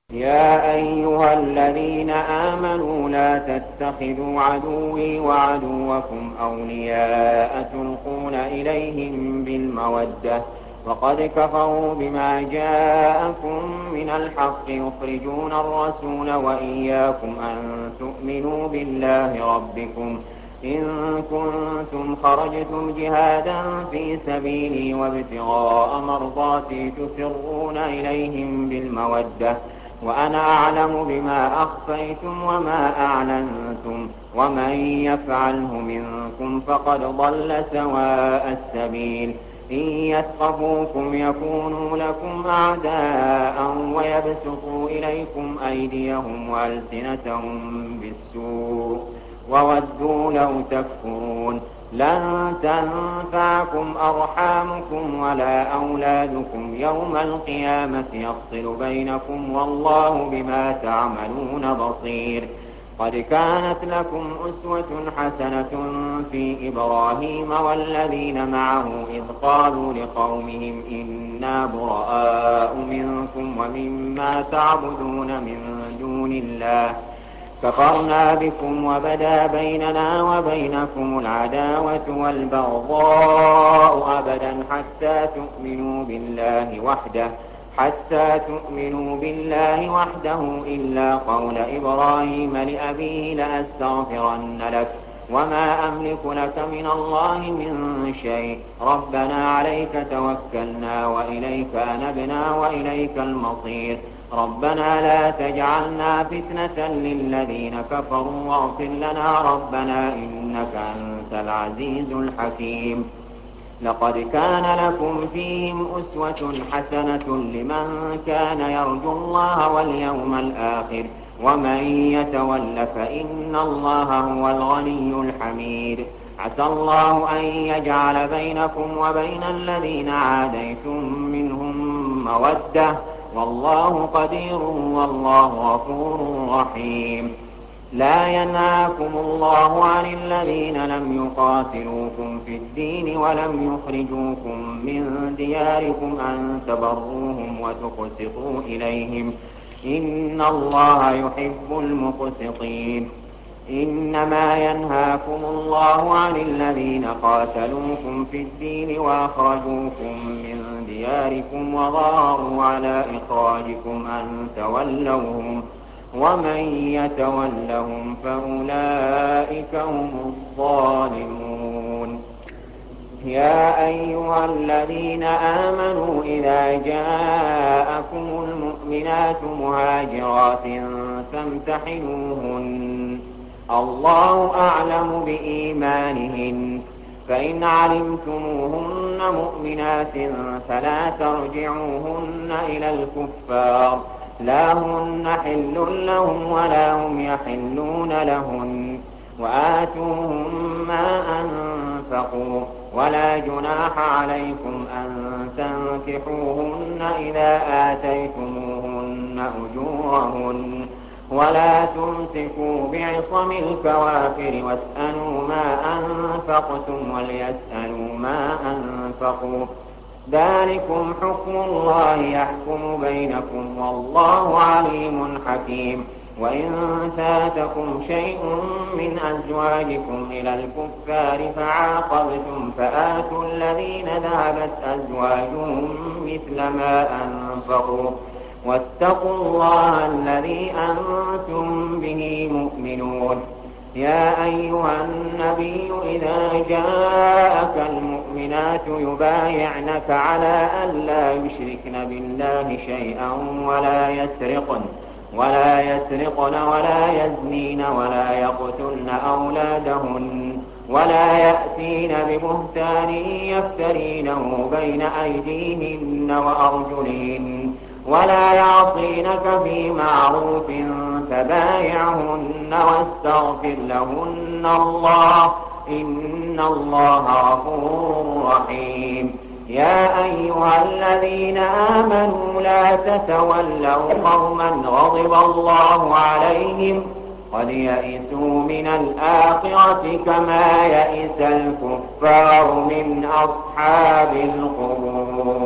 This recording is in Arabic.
يا أيها الذين آمنوا لا تتخذوا عدوي وعدوكم أولياء تلقون إليهم بالمودة وقد كفروا بما جاءكم من الحق يخرجون الرسول وإياكم أن تؤمنوا بالله ربكم إن كنتم خرجتم جهادا في سبيلي وابتغاء مرضاتي تسرون إليهم بالمودة وأنا أعلم بما أخفيتم وما أعلنتم ومن يفعله منكم فقد ضل سواء السبيل إن يثقفوكم يكونوا لكم أعداء ويبسطوا إليكم أيديهم وألسنتهم بالسوء وودوا لو تكفرون لن تنفعكم أرحامكم ولا أولادكم يوم القيامة يفصل بينكم والله بما تعملون بصير قد كانت لكم أسوة حسنة في إبراهيم والذين معه إذ قالوا لقومهم إنا براء منكم ومما تعبدون من دون الله كفرنا بكم وبدا بيننا وبينكم العداوة والبغضاء أبدا حتى تؤمنوا بالله وحده إلا قول إبراهيم لأبيه لأستغفرن لك وما أملك لك من الله من شيء ربنا عليك توكلنا وإليك أنبنا وإليك المصير ربنا لا تجعلنا فتنة للذين كفروا واغفر لنا ربنا إنك أنت العزيز الحكيم لقد كان لكم فيهم أسوة حسنة لمن كان يرجو الله واليوم الآخر ومن يتول فإن الله هو الغني الحميد عسى الله أن يجعل بينكم وبين الذين عاديتم منهم مودة والله قدير والله غفور رحيم لا ينهاكم الله عن الذين لم يقاتلوكم في الدين ولم يخرجوكم من دياركم أن تبروهم وتقسطوا إليهم إن الله يحب المقسطين إنما ينهاكم الله عن الذين قاتلوكم في الدين وأخرجوكم من دياركم وظاهروا على إخراجكم أن تولوهم ومن يتولهم فأولئك هم الظالمون يا أيها الذين آمنوا إذا جاءكم المؤمنات مهاجرات فامتحنوهن الله أعلم بإيمانهن فإن علمتموهن مؤمنات فلا ترجعوهن إلى الكفار لا هن حل لهم ولا هم يحلون لهن وآتوهم ما أنفقوا ولا جناح عليكم أن تنكحوهن إذا آتيتموهن أجورهن ولا تمسكوا بعصم الكوافر واسألوا ما أنفقتم وليسألوا ما أنفقوا ذلكم حكم الله يحكم بينكم والله عليم حكيم وإن فاتكم شيء من أزواجكم إلى الكفار فعاقبتم فآتوا الذين ذهبت أزواجهم مثل ما أنفقوا واتقوا الله الذي أنتم به مؤمنون يا أيها النبي إذا جاءك المؤمنات يبايعنك على أن لا يشركن بالله شيئا ولا يسرقن ولا يزنين ولا يقتلن أولادهن ولا يأتين ببهتان يفترينه بين أيديهن وأرجلهن ولا يعصينك في معروف فبايعهن واستغفر لهن الله إن الله غفور رحيم يا أيها الذين آمنوا لا تتولوا قوما غضب الله عليهم قد يئسوا من الآخرة كما يئس الكفار من أصحاب القبور